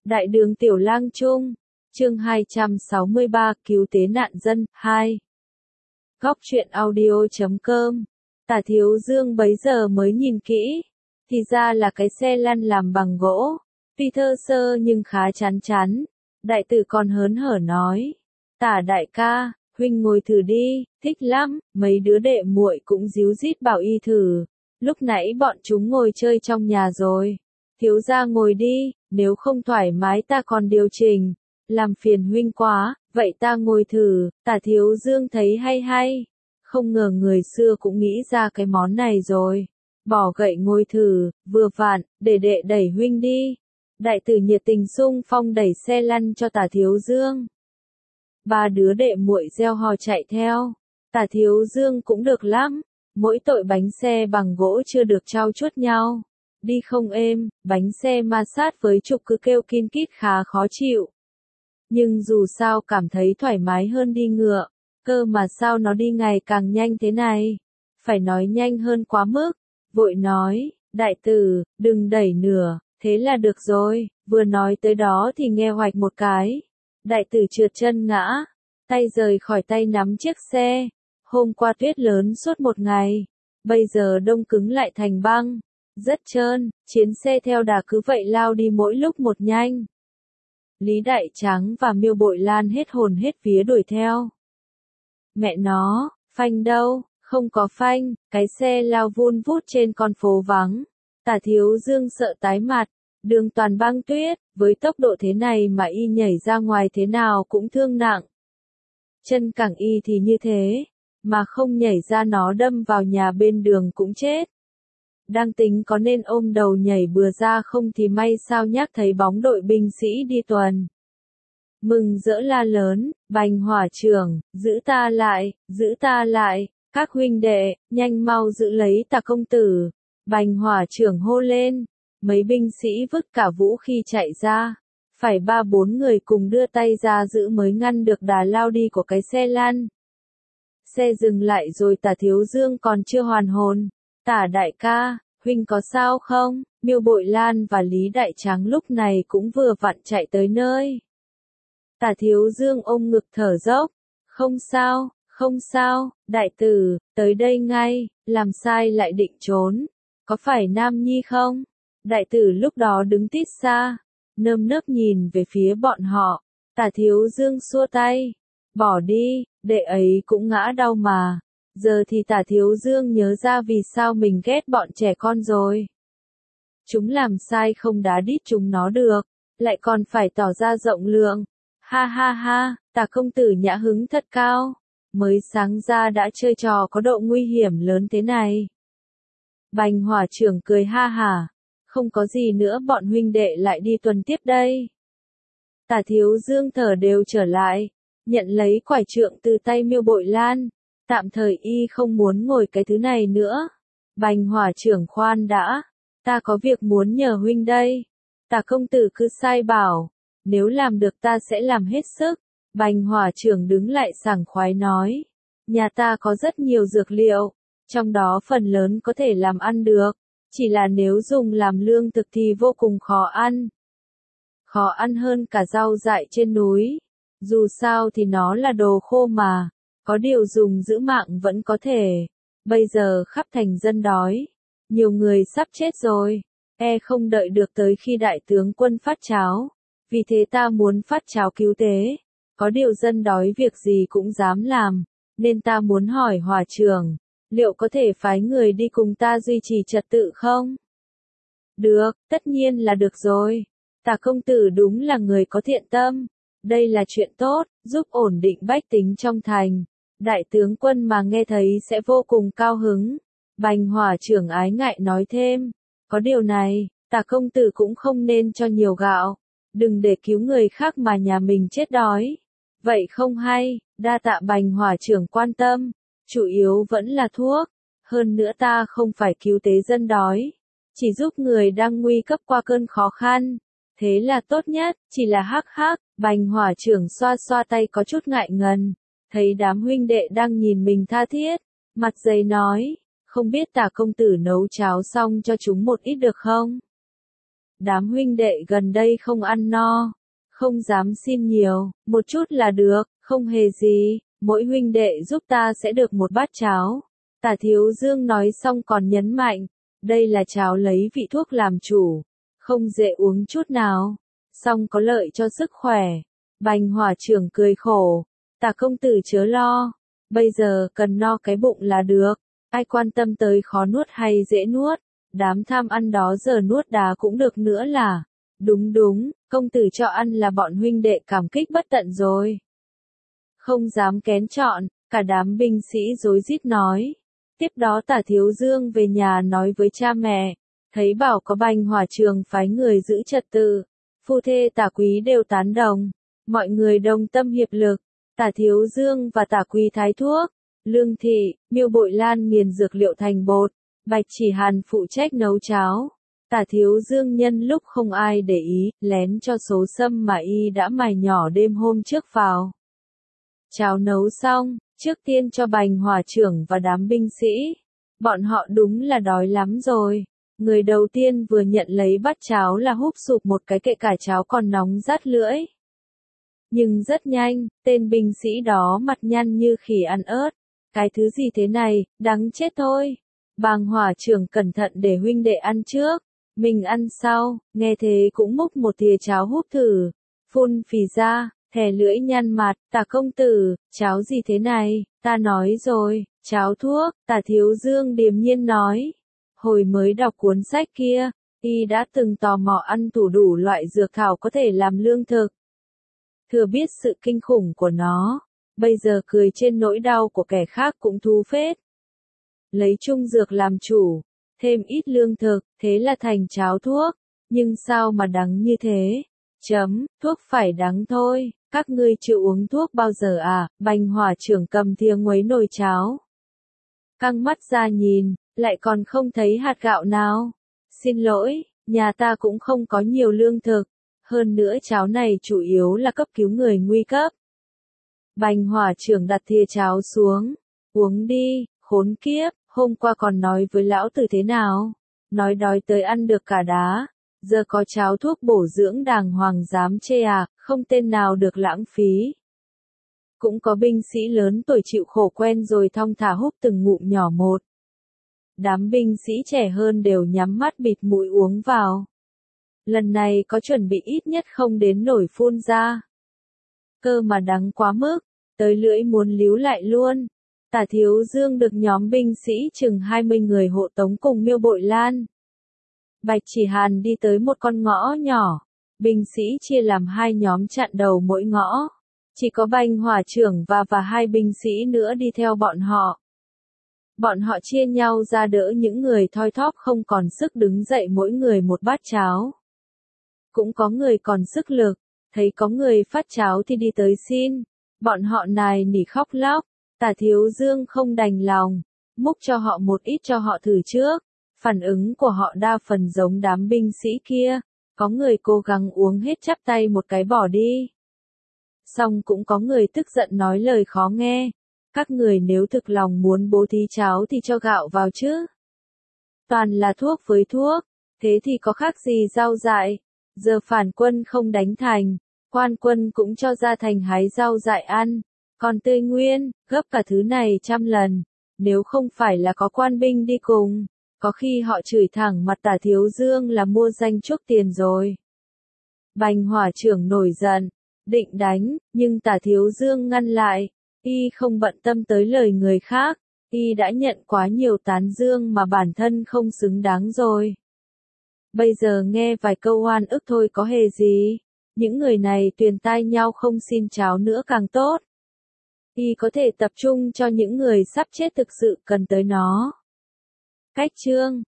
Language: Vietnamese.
Đại đường Tiểu Lang Trung, chương 263, cứu tế nạn dân, 2. Góc truyện audio.com. Tả Thiếu Dương bấy giờ mới nhìn kỹ, thì ra là cái xe lăn làm bằng gỗ, tuy thô sơ nhưng khá chán chán. Đại tử còn hớn hở nói, Tả đại ca, huynh ngồi thử đi, thích lắm. Mấy đứa đệ muội cũng díu dít bảo y thử. Lúc nãy bọn chúng ngồi chơi trong nhà rồi. Thiếu gia ngồi đi, nếu không thoải mái ta còn điều chỉnh. Làm phiền huynh quá, vậy ta ngồi thử. Tả Thiếu Dương thấy hay hay. Không ngờ người xưa cũng nghĩ ra cái món này rồi. Bỏ gậy ngồi thử, vừa vặn, để đệ đẩy huynh đi. Đại tử nhiệt tình xung phong đẩy xe lăn cho Tả Thiếu Dương. Ba đứa đệ muội reo hò chạy theo. Tả Thiếu Dương cũng được lắm. Mỗi tội bánh xe bằng gỗ chưa được trau chuốt nhau. Đi không êm, bánh xe ma sát với trục cứ kêu kin kít khá khó chịu. Nhưng dù sao cảm thấy thoải mái hơn đi ngựa. Cơ mà sao nó đi ngày càng nhanh thế này? Phải nói nhanh hơn quá mức. Vội nói, đại tử, đừng đẩy nửa, thế là được rồi. Vừa nói tới đó thì nghe hoạch một cái. Đại tử trượt chân ngã, tay rời khỏi tay nắm chiếc xe. Hôm qua tuyết lớn suốt một ngày, bây giờ đông cứng lại thành băng, rất trơn, chiến xe theo đà cứ vậy lao đi mỗi lúc một nhanh. Lý Đại Tráng và Miêu Bội Lan hết hồn hết vía đuổi theo. Mẹ nó, phanh đâu, không có phanh, cái xe lao vun vút trên con phố vắng. Tả Thiếu Dương sợ tái mặt, đường toàn băng tuyết, với tốc độ thế này mà y nhảy ra ngoài thế nào cũng thương nặng. Chân cẳng y thì như thế, mà không nhảy ra nó đâm vào nhà bên đường cũng chết. Đang tính có nên ôm đầu nhảy bừa ra không thì may sao nhắc thấy bóng đội binh sĩ đi tuần. Mừng rỡ la lớn, Bành Hỏa trưởng, giữ ta lại, các huynh đệ, nhanh mau giữ lấy Tả công tử. Bành Hỏa trưởng hô lên, mấy binh sĩ vứt cả vũ khí chạy ra. Phải 3-4 người cùng đưa tay ra giữ mới ngăn được đà lao đi của cái xe lăn. Xe dừng lại rồi Tả Thiếu Dương còn chưa hoàn hồn. Tả đại ca, huynh có sao không? Miêu Bội Lan và Lý Đại Tráng lúc này cũng vừa vặn chạy tới nơi. Tả Thiếu Dương ôm ngực thở dốc. Không sao, đại tử, tới đây ngay, làm sai lại định trốn. Có phải Nam Nhi không? Đại tử lúc đó đứng tít xa, nơm nớp nhìn về phía bọn họ. Tả Thiếu Dương xua tay. Bỏ đi, đệ ấy cũng ngã đau mà. Giờ thì Tả Thiếu Dương nhớ ra vì sao mình ghét bọn trẻ con rồi. Chúng làm sai không đá đít chúng nó được, lại còn phải tỏ ra rộng lượng. Ha ha ha, Tả công tử nhã hứng thật cao. Mới sáng ra đã chơi trò có độ nguy hiểm lớn thế này. Bành Hỏa trưởng cười ha hả. Không có gì nữa bọn huynh đệ lại đi tuần tiếp đây. Tả Thiếu Dương thở đều trở lại. Nhận lấy quải trượng từ tay Miêu Bội Lan. Tạm thời y không muốn ngồi cái thứ này nữa. Bành Hỏa trưởng khoan đã. Ta có việc muốn nhờ huynh đây. Tả công tử cứ sai bảo. Nếu làm được ta sẽ làm hết sức. Bành Hỏa trưởng đứng lại sảng khoái nói. Nhà ta có rất nhiều dược liệu. Trong đó phần lớn có thể làm ăn được. Chỉ là nếu dùng làm lương thực thì vô cùng khó ăn. Khó ăn hơn cả rau dại trên núi. Dù sao thì nó là đồ khô mà. Có điều dùng giữ mạng vẫn có thể. Bây giờ khắp thành dân đói. Nhiều người sắp chết rồi. Không đợi được tới khi đại tướng quân phát cháo. Vì thế ta muốn phát cháo cứu tế. Có điều dân đói việc gì cũng dám làm. Nên ta muốn hỏi Hỏa trưởng. Liệu có thể phái người đi cùng ta duy trì trật tự không? Được, tất nhiên là được rồi. Tả công tử đúng là người có thiện tâm. Đây là chuyện tốt, giúp ổn định bách tính trong thành. Đại tướng quân mà nghe thấy sẽ vô cùng cao hứng. Bành Hỏa trưởng ái ngại nói thêm. Có điều này, Tả công tử cũng không nên cho nhiều gạo. Đừng để cứu người khác mà nhà mình chết đói. Vậy không hay, đa tạ Bành Hỏa trưởng quan tâm. Chủ yếu vẫn là thuốc. Hơn nữa ta không phải cứu tế dân đói. Chỉ giúp người đang nguy cấp qua cơn khó khăn. Thế là tốt nhất, chỉ là hắc hắc. Bành Hỏa trưởng xoa xoa tay có chút ngại ngần. Thấy đám huynh đệ đang nhìn mình tha thiết. Mặt dày nói, không biết Tả công tử nấu cháo xong cho chúng một ít được không? đám huynh đệ gần đây không ăn no, không dám xin nhiều, một chút là được, không hề gì, mỗi huynh đệ giúp ta sẽ được một bát cháo. Tả Thiếu Dương nói xong còn nhấn mạnh, đây là cháo lấy vị thuốc làm chủ, không dễ uống chút nào, song có lợi cho sức khỏe. Bành Hỏa Trưởng cười khổ, Tả công tử chớ lo, bây giờ cần no cái bụng là được, ai quan tâm tới khó nuốt hay dễ nuốt, đám tham ăn đó giờ nuốt đá cũng được nữa là. Đúng đúng, công tử cho ăn là bọn huynh đệ cảm kích bất tận rồi. Không dám kén chọn, cả đám binh sĩ rối rít nói. Tiếp đó Tả Thiếu Dương về nhà nói với cha mẹ, thấy bảo có Bành Hỏa Trường phái người giữ trật tự, phu thê Tả Quý đều tán đồng, mọi người đồng tâm hiệp lực, Tả Thiếu Dương và Tả Quý thái thuốc, Lương Thị, Miêu Bội Lan nghiền dược liệu thành bột, Bạch Chỉ Hàn phụ trách nấu cháo. Tả Thiếu Dương nhân lúc không ai để ý, lén cho số sâm mà y đã mài nhỏ đêm hôm trước vào. Cháo nấu xong, trước tiên cho Bành Hỏa Trưởng và đám binh sĩ. Bọn họ đúng là đói lắm rồi. Người đầu tiên vừa nhận lấy bát cháo là húp sụp một cái kệ cả cháo còn nóng rát lưỡi. Nhưng rất nhanh, tên binh sĩ đó mặt nhăn như khỉ ăn ớt. Cái thứ gì thế này, đắng chết thôi. Bành Hỏa Trưởng cẩn thận để huynh đệ ăn trước. Mình ăn sau, nghe thế cũng múc một thìa cháo húp thử. Phun phì ra, thè lưỡi nhăn mặt, Tả công tử, cháo gì thế này, ta nói rồi, cháo thuốc, Tả Thiếu Dương điềm nhiên nói. Hồi mới đọc cuốn sách kia, y đã từng tò mò ăn thử đủ loại dược thảo có thể làm lương thực. Thừa biết sự kinh khủng của nó, bây giờ cười trên nỗi đau của kẻ khác cũng thú phết. Lấy trung dược làm chủ, thêm ít lương thực, thế là thành cháo thuốc, nhưng sao mà đắng như thế? Thuốc phải đắng thôi, các ngươi chưa uống thuốc bao giờ à? Bành Hỏa Trưởng cầm thìa nguấy nồi cháo. Căng mắt ra nhìn, lại còn không thấy hạt gạo nào. Xin lỗi, nhà ta cũng không có nhiều lương thực, hơn nữa cháo này chủ yếu là cấp cứu người nguy cấp. Bành Hỏa Trưởng đặt thìa cháo xuống, uống đi, khốn kiếp, hôm qua còn nói với lão tử thế nào? Nói đói tới ăn được cả đá. Giờ có cháo thuốc bổ dưỡng đàng hoàng dám chê à, không tên nào được lãng phí. Cũng có binh sĩ lớn tuổi chịu khổ quen rồi thong thả húp từng ngụm nhỏ một. Đám binh sĩ trẻ hơn đều nhắm mắt bịt mũi uống vào. Lần này có chuẩn bị ít nhất không đến nổi phun ra. Cơ mà đắng quá mức, tới lưỡi muốn líu lại luôn. Tả Thiếu Dương được nhóm binh sĩ chừng 20 người hộ tống cùng Miêu Bội Lan. Bạch Chỉ Hàn đi tới một con ngõ nhỏ, binh sĩ chia làm hai nhóm chặn đầu mỗi ngõ. Chỉ có Bành Hỏa Trưởng và hai binh sĩ nữa đi theo bọn họ. Bọn họ chia nhau ra đỡ những người thoi thóp không còn sức đứng dậy mỗi người một bát cháo. Cũng có người còn sức lực, thấy có người phát cháo thì đi tới xin. Bọn họ nài nỉ khóc lóc, Tả Thiếu Dương không đành lòng, múc cho họ một ít cho họ thử trước. Phản ứng của họ đa phần giống đám binh sĩ kia, có người cố gắng uống hết chắp tay một cái bỏ đi. Xong cũng có người tức giận nói lời khó nghe, các người nếu thực lòng muốn bố thí cháo thì cho gạo vào chứ. Toàn là thuốc với thuốc, thế thì có khác gì rau dại, giờ phản quân không đánh thành, quan quân cũng cho ra thành hái rau dại ăn, còn tươi nguyên, gấp cả thứ này 100 lần, nếu không phải là có quan binh đi cùng. Có khi họ chửi thẳng mặt Tả Thiếu Dương là mua danh chuốc tiền rồi. Bành Hỏa Trưởng nổi giận, định đánh, nhưng Tả Thiếu Dương ngăn lại. Y không bận tâm tới lời người khác, y đã nhận quá nhiều tán dương mà bản thân không xứng đáng rồi. Bây giờ nghe vài câu oan ức thôi có hề gì, những người này tuyền tai nhau không xin cháo nữa càng tốt. Y có thể tập trung cho những người sắp chết thực sự cần tới nó. Cách chương